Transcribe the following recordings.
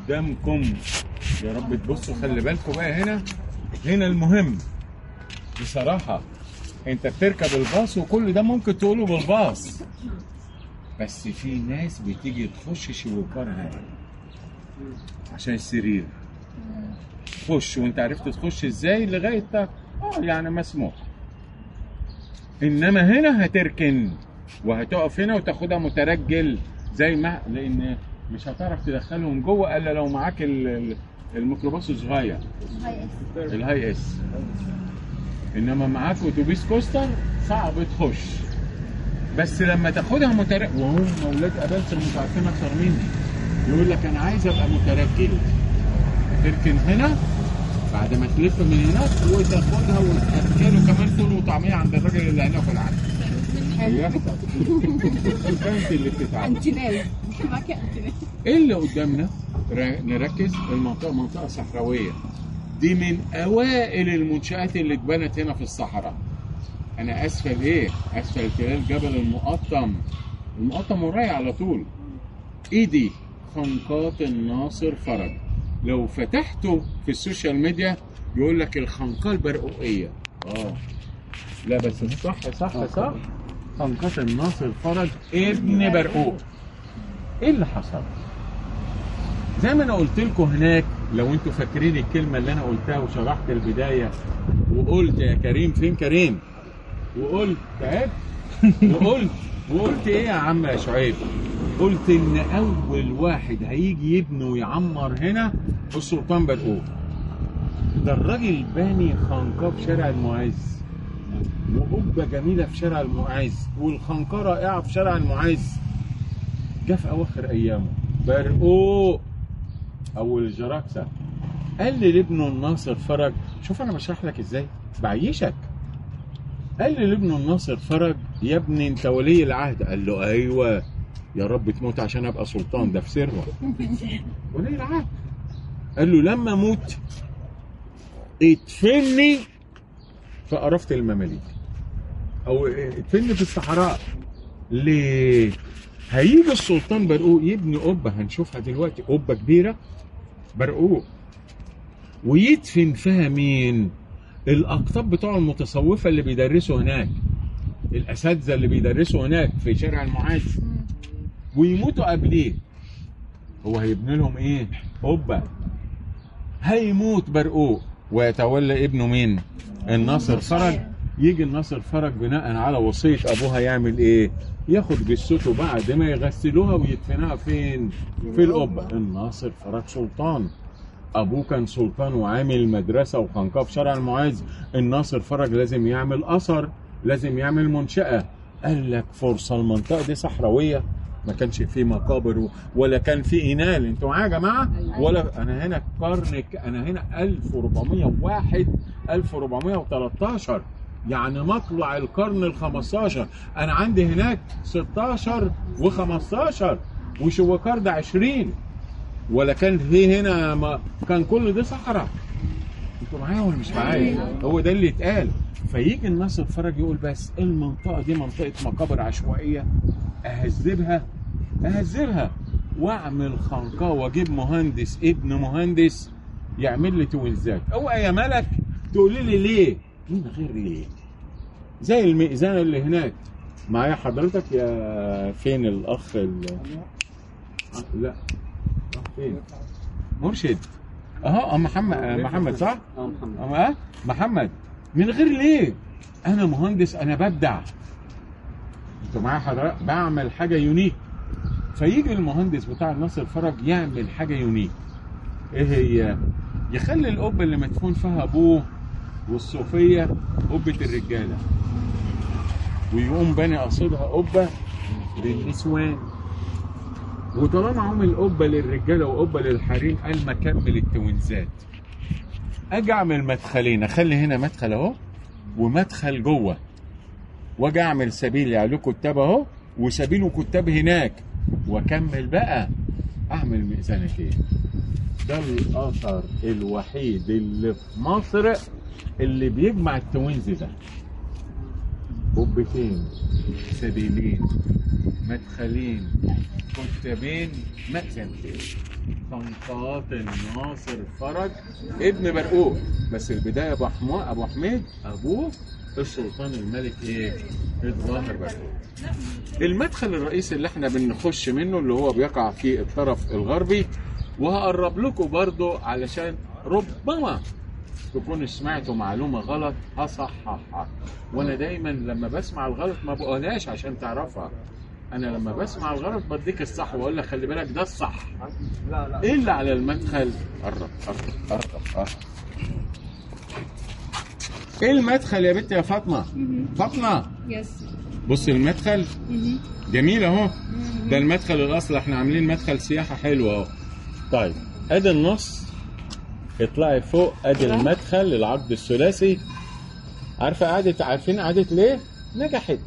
قدامكم. يا رب تبصوا، خلي بالكم بقى هنا المهم بصراحة. انت بتركب الباص وكل ده ممكن تقوله بالباص، بس في ناس بتيجي تخش شباكها عشان السرير. تخش وانت عرفت تخش ازاي لغاية يعني مسموح. انما هنا هتركن وهتقف هنا وتاخدها مترجل زي ما، لان مش هتعرف تدخلهم جوه الا لو معاك الميكروباص الصغير الهاي اس. انما معاك اتوبيس كوستر صعب تخش. بس لما تاخدها مترجل، وهم اولاد ابلسه متعلمين اكتر مني، يقول لك انا عايز ابقى مترجل. تركن هنا بعد ما تلف من هناك وتاخدها وتاكله كمان فول وطعميه عند الراجل اللي هناك العادي. انت اللي بتتعب. ايه اللي قدامنا؟ نركز. المنطقه منطقه صحراويه، دي من اوائل المنشآت اللي اتبنت هنا في الصحراء. انا اسفل اسفل تلال جبل المقطم ورايا على طول. ايدي خنقات الناصر فرج. لو فتحته في السوشيال ميديا يقول لك الخنقاء البرقوقيه. لا بس صح. خنقات الناصر فرج ابن برقوق. ايه اللي حصل؟ زي ما انا قلت لكم هناك، لو انتوا فاكرين الكلمه اللي انا قلتها وشرحت البدايه وقلت يا كريم فين كريم؟ وقلت تعبت وقلت ايه يا عم يا شعيب؟ قلت ان اول واحد هيجي يبني ويعمر هنا السلطان برقوق. ده الراجل باني خنقاه في شارع المعز، وقبه جميله في شارع المعز، والخنقاه رائعه في شارع المعز. جه في اواخر ايامه برقوق او الجراكسه قال لي لابنه الناصر فرج، شوف انا بشرح لك ازاي بعيشك. قال لي لابنه الناصر فرج يا ابني انت ولي العهد. قال له ايوه يا رب تموت عشان ابقى سلطان، ده في سره ولي العهد. قال له لما اموت ادفني في قرافه المماليك او ادفني في الصحراء. ليه؟ هيجي السلطان برقوق يبني قبه هنشوفها دلوقتي، قبه كبيره برقوق، ويدفن فيها مين؟ الاقطاب بتوع المتصوفه اللي بيدرسوا هناك، الاساتذه اللي بيدرسوا هناك في شارع المعز، ويموتوا قبليه. هو هيبني لهم ايه؟ قبه. هيموت برقوق ويتولى ابنه مين؟ الناصر فرج. يجي الناصر فرج بناء على وصيه ابوها يعمل ايه؟ ياخد جثته بعد ما يغسلوها ويدفنها فين؟ في القبه. الناصر فرج سلطان، ابوه كان سلطان وعامل مدرسه وخنقاه في شارع المعز. الناصر فرج لازم يعمل اثر، لازم يعمل منشاه. قال لك فرصه، المنطقه دي صحراويه، ما كانش فيه مقابر ولا كان فيه انال. انتوا معايا يا جماعه؟ ولا انا هنا انا هنا 1401 1413، يعني مطلع القرن ال15. انا عندي هناك 16 و15 وشوكار ده 20. ولا كان في هنا كان كل ده صحراء. انتوا معايا ولا مش معايا؟ هو ده اللي اتقال. فيجي الناصر فرج يقول بس المنطقه دي منطقه مقابر عشوائيه، اهذبها واعمل خنقاه واجيب مهندس ابن مهندس يعمل لي توينزات. اوعى يا ملك تقولي لي ليه؟ من غير ليه؟ زي المئذنه اللي هناك معايا حضرتك. يا فين الاخ لا فين؟ مرشد محمد صح؟ محمد. من غير ليه؟ انا مهندس، انا ببدع. انتوا معايا حضرتك؟ بعمل حاجه يونيك. فيجي المهندس بتاع الناصر فرج يعمل حاجه يونيك. ايه هي؟ يخلي القبه اللي مدفون فيها ابوه والصوفيه قبه الرجاله، ويقوم باني قصدها قبه للنسوان. وطالما عامل قبه للرجاله وقبه للحريم قال ما كمل التوينزات. اجي اعمل مدخلين، اخلي هنا مدخل اهو ومدخل جوه، واجي اعمل سبيل يعني كتاب اهو وسبيل وكتاب هناك، واكمل بقى اعمل مئذنتين. ده الاثر الوحيد اللي في مصر اللي بيجمع التوينز ده. قبتين، سبيلين، مدخلين، كتابين، مأذنتين. طنطات الناصر فرج ابن برقوق. بس البدايه ابو حميد ابوه السلطان الملك ايه؟ الظاهر برقوق. المدخل الرئيسي اللي احنا بنخش منه اللي هو بيقع في الطرف الغربي، وهقرب لكم برضو علشان ربما تكونوا سمعتوا معلومه غلط هصححها. وانا دايما لما بسمع الغلط ما بقولهاش عشان تعرفها، انا لما بسمع الغلط بديك الصح واقول لك خلي بالك ده الصح. لا ايه اللي على المدخل؟ قرب قرب قرب قرب. ايه المدخل يا بنت يا فاطمه؟ فاطمه يس. بص المدخل جميل اهو. ده المدخل الاصل، احنا عاملين مدخل سياحه حلو اهو. طيب ادي النص، اطلعي فوق ادي المدخل العقد الثلاثي. عارفين قعدت ليه؟ نجحت.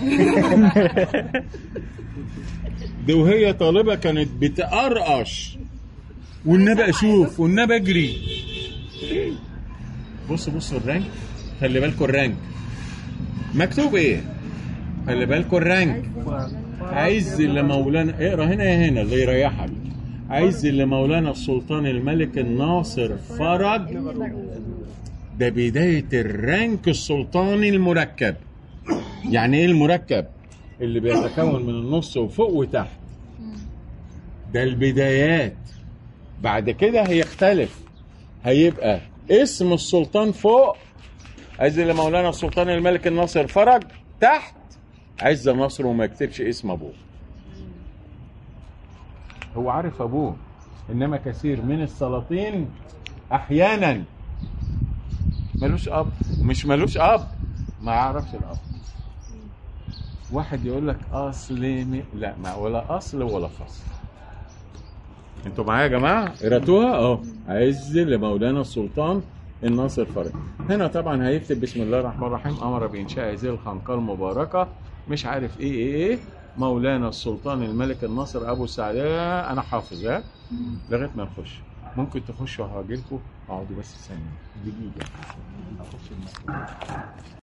دي وهي طالبه كانت بتقرقش والنبي اشوف والنبي اجري. بصوا الرانك، خلي بالكوا الرانك مكتوب ايه؟ خلي بالكوا الرانك. عايز اللي مولانا، اقرا هنا يا هنا اللي يريحك. عايز اللي مولانا السلطان الملك الناصر فرج. ده بداية الرانك السلطاني المركب. يعني ايه المركب؟ اللي بيتكون من النص وفوق وتحت. ده البدايات. بعد كده هيختلف، هيبقى اسم السلطان فوق عز مولانا السلطان الملك الناصر فرج، تحت عز نصر وما يكتبش اسم ابوه. هو عارف ابوه، انما كثير من السلاطين احيانا ملوش اب، مش ملوش اب، ما يعرفش الاب. واحد يقول لك اصل لا، ما ولا اصل ولا فصل. انتوا معايا يا جماعه؟ قراتوها اهو. عز لمولانا السلطان الناصر فرج. هنا طبعا هيكتب بسم الله الرحمن الرحيم، امر بانشاء هذه الخنقه المباركه، مش عارف ايه مولانا السلطان الملك الناصر ابو السعداء. انا حافظ لغايه ما نخش. ممكن تخشوا وهاجي لكم، اقعدوا بس ثانيه دقيقه اخش المكتب.